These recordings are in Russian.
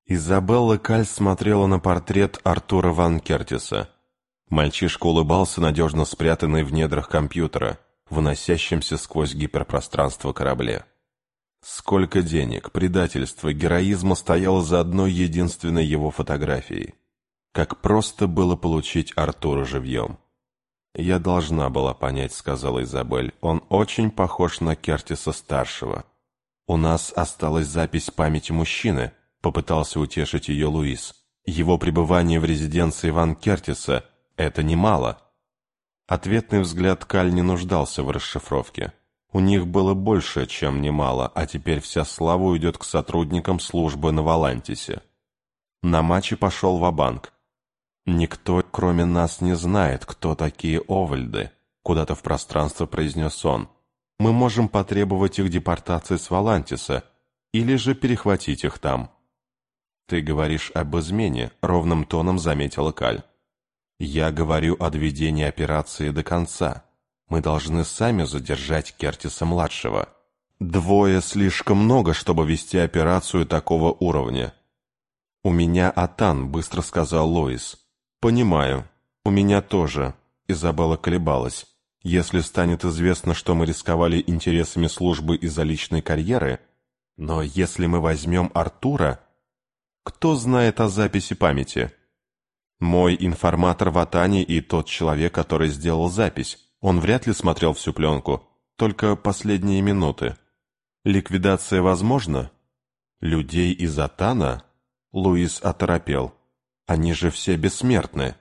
Изабелла Каль смотрела на портрет Артура Ван Кертиса. Мальчишка улыбался, надежно спрятанный в недрах компьютера, выносящемся сквозь гиперпространство корабле. Сколько денег, предательства, героизма стояло за одной единственной его фотографией. Как просто было получить Артура живьем. «Я должна была понять», — сказала Изабель. «Он очень похож на Кертиса-старшего. У нас осталась запись памяти мужчины», — попытался утешить ее Луис. «Его пребывание в резиденции Ван Кертиса — это немало». Ответный взгляд Каль не нуждался в расшифровке. У них было больше, чем немало, а теперь вся слава уйдет к сотрудникам службы на Валантисе. На матче пошел ва-банк. «Никто, кроме нас, не знает, кто такие Овальды», — куда-то в пространство произнес он. «Мы можем потребовать их депортации с Валантиса или же перехватить их там». «Ты говоришь об измене», — ровным тоном заметила Каль. «Я говорю о доведении операции до конца. Мы должны сами задержать Кертиса-младшего. Двое слишком много, чтобы вести операцию такого уровня». «У меня Атан», — быстро сказал Лоис. «Понимаю. У меня тоже». Изабелла колебалась. «Если станет известно, что мы рисковали интересами службы из-за личной карьеры, но если мы возьмем Артура, кто знает о записи памяти?» «Мой информатор в Атане и тот человек, который сделал запись. Он вряд ли смотрел всю пленку, только последние минуты. Ликвидация возможна?» «Людей из Атана?» Луис оторопел. «Они же все бессмертны».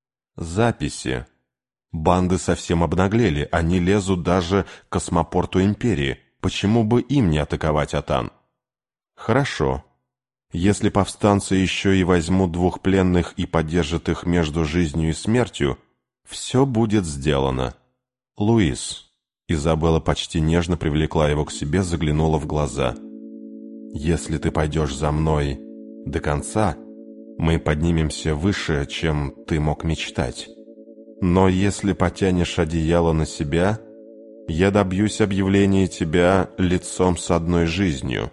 «Записи. Банды совсем обнаглели, они лезут даже к космопорту Империи. Почему бы им не атаковать Атан?» «Хорошо. Если повстанцы еще и возьмут двух пленных и поддержат их между жизнью и смертью, все будет сделано. Луис». Изабелла почти нежно привлекла его к себе, заглянула в глаза. «Если ты пойдешь за мной до конца, мы поднимемся выше, чем ты мог мечтать. Но если потянешь одеяло на себя, я добьюсь объявления тебя лицом с одной жизнью».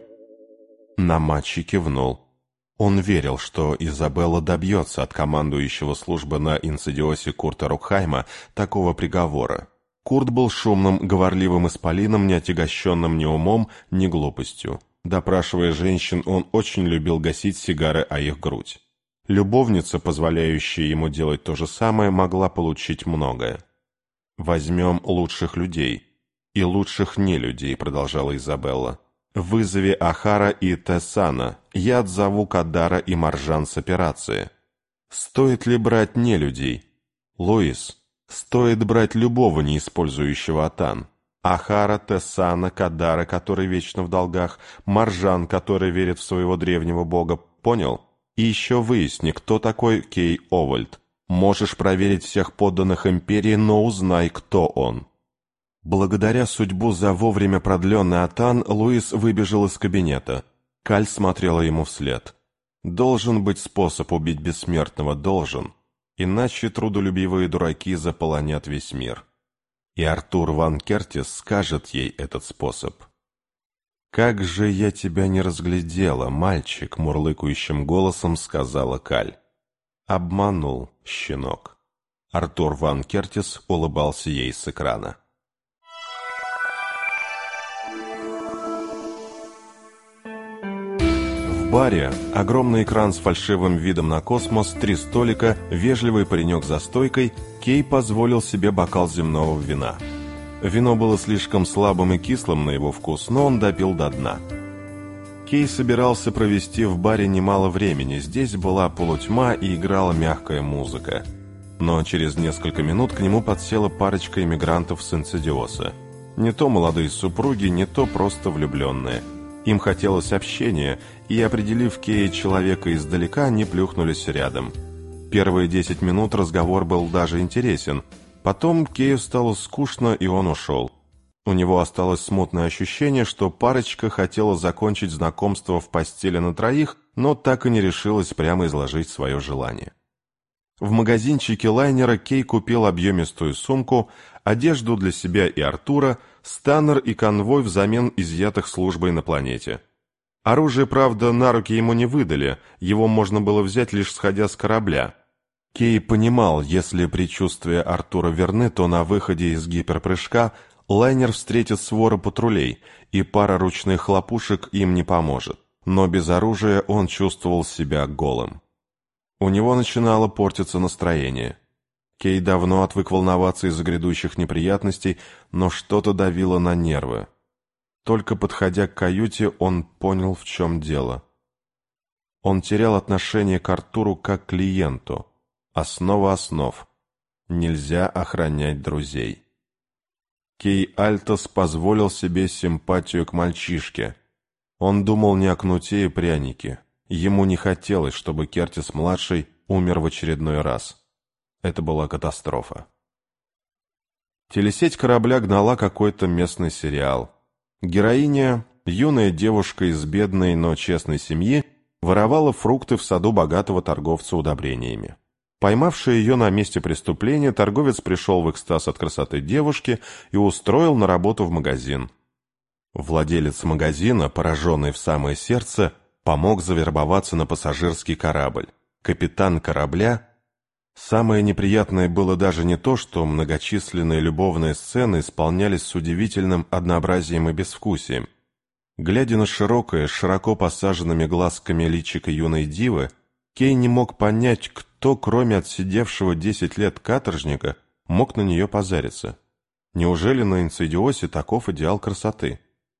Намачи кивнул. Он верил, что Изабелла добьется от командующего службы на Инсидиосе Курта Рокхайма такого приговора. Курт был шумным, говорливым исполином, не отягощенным ни умом, ни глупостью. Допрашивая женщин, он очень любил гасить сигары о их грудь. Любовница, позволяющая ему делать то же самое, могла получить многое. «Возьмем лучших людей и лучших нелюдей», — продолжала Изабелла. «Вызови Ахара и Тессана. Я отзову Кадара и Маржан с операции». «Стоит ли брать нелюдей?» «Луис, стоит брать любого, не использующего Атан. Ахара, Тессана, Кадара, который вечно в долгах, Маржан, который верит в своего древнего бога. Понял? И еще выясни, кто такой Кей Овальд. Можешь проверить всех подданных Империи, но узнай, кто он». Благодаря судьбу за вовремя продленный Атан, Луис выбежал из кабинета. Каль смотрела ему вслед. «Должен быть способ убить бессмертного, должен. Иначе трудолюбивые дураки заполонят весь мир. И Артур Ван Кертис скажет ей этот способ». «Как же я тебя не разглядела, мальчик», — мурлыкающим голосом сказала Каль. «Обманул, щенок». Артур Ван Кертис улыбался ей с экрана. В баре огромный экран с фальшивым видом на космос, 3 столика, вежливый паренек за стойкой, Кей позволил себе бокал земного вина. Вино было слишком слабым и кислым на его вкус, но он допил до дна. Кей собирался провести в баре немало времени, здесь была полутьма и играла мягкая музыка. Но через несколько минут к нему подсела парочка иммигрантов с Инсидиоса. Не то молодые супруги, не то просто влюбленные. Им хотелось общения, и, определив Кея человека издалека, они плюхнулись рядом. Первые 10 минут разговор был даже интересен. Потом Кею стало скучно, и он ушел. У него осталось смутное ощущение, что парочка хотела закончить знакомство в постели на троих, но так и не решилась прямо изложить свое желание. В магазинчике лайнера Кей купил объемистую сумку, одежду для себя и Артура, станнер и конвой взамен изъятых службой на планете. Оружие, правда, на руки ему не выдали, его можно было взять, лишь сходя с корабля. Кей понимал, если предчувствия Артура верны, то на выходе из гиперпрыжка лайнер встретит свору патрулей, и пара ручных хлопушек им не поможет. Но без оружия он чувствовал себя голым. У него начинало портиться настроение. Кей давно отвык волноваться из-за грядущих неприятностей, но что-то давило на нервы. Только подходя к каюте, он понял, в чем дело. Он терял отношение к Артуру как к клиенту. Основа основ. Нельзя охранять друзей. Кей Альтос позволил себе симпатию к мальчишке. Он думал не о кнуте и прянике. Ему не хотелось, чтобы Кертис-младший умер в очередной раз. Это была катастрофа. Телесеть корабля гнала какой-то местный сериал. Героиня, юная девушка из бедной, но честной семьи, воровала фрукты в саду богатого торговца удобрениями. Поймавший ее на месте преступления, торговец пришел в экстаз от красоты девушки и устроил на работу в магазин. Владелец магазина, пораженный в самое сердце, помог завербоваться на пассажирский корабль. Капитан корабля. Самое неприятное было даже не то, что многочисленные любовные сцены исполнялись с удивительным однообразием и безвкусием. Глядя на широкое, широко посаженными глазками личико юной дивы, Кей не мог понять, кто, кроме отсидевшего 10 лет каторжника, мог на нее позариться. Неужели на Инсидиосе таков идеал красоты?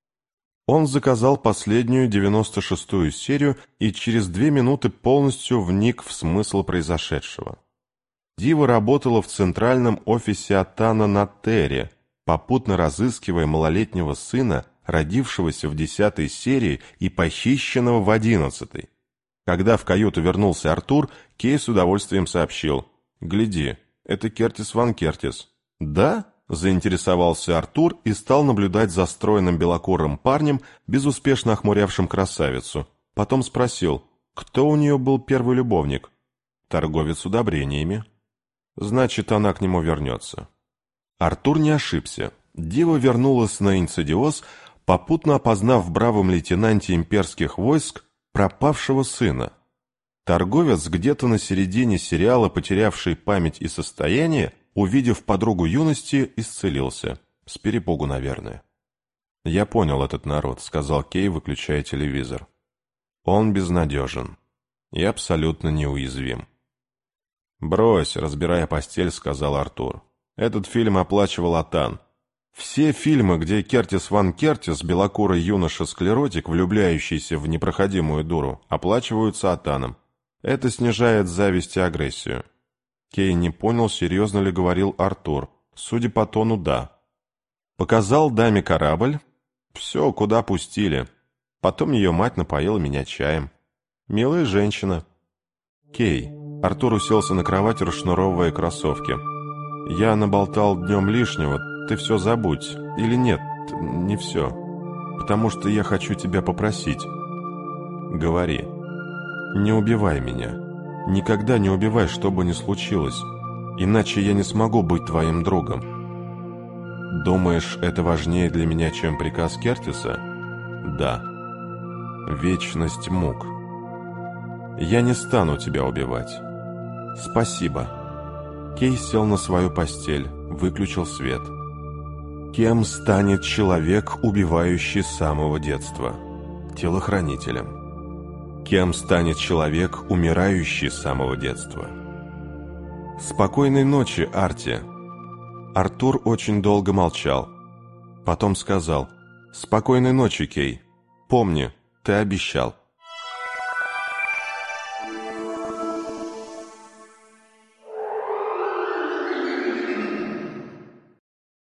Он заказал последнюю 96-ю серию и через 2 минуты полностью вник в смысл произошедшего. Дива работала в центральном офисе Атана на Терре, попутно разыскивая малолетнего сына, родившегося в 10-й серии и похищенного в 11-й. Когда в каюту вернулся Артур, Кей с удовольствием сообщил: «Гляди, это Кертис Ван Кертис». «Да?» – заинтересовался Артур и стал наблюдать за стройным белокурым парнем, безуспешно охмурявшим красавицу. Потом спросил, кто у нее был первый любовник. «Торговец удобрениями». «Значит, она к нему вернется». Артур не ошибся. Дива вернулась на Инсидиос, попутно опознав в бравом лейтенанте имперских войск пропавшего сына. Торговец, где-то на середине сериала, потерявший память и состояние, увидев подругу юности, исцелился. С перепугу, наверное. «Я понял этот народ», — сказал Кей, выключая телевизор. «Он безнадежен и абсолютно неуязвим». «Брось», — разбирая постель, сказал Артур. «Этот фильм оплачивал Атан. Все фильмы, где Кертис Ван Кертис, белокурый юноша-склеротик, влюбляющийся в непроходимую дуру, оплачиваются Атаном. Это снижает зависть и агрессию». Кей не понял, серьезно ли говорил Артур. Судя по тону, да. Показал даме корабль. Все, куда пустили. Потом ее мать напоила меня чаем. Милая женщина. Кей. Артур уселся на кровать, расшнуровывая кроссовки. «Я наболтал днем лишнего, ты все забудь. Или нет, не все. Потому что я хочу тебя попросить. Говори. Не убивай меня. Никогда не убивай, что бы ни случилось. Иначе я не смогу быть твоим другом. Думаешь, это важнее для меня, чем приказ Кертиса? Да. Вечность мук. Я не стану тебя убивать. Спасибо». Кей сел на свою постель, выключил свет. Кем станет человек, убивающий с самого детства? Телохранителем. Кем станет человек, умирающий с самого детства? «Спокойной ночи, Арти». Артур очень долго молчал. Потом сказал: «Спокойной ночи, Кей. Помни, ты обещал».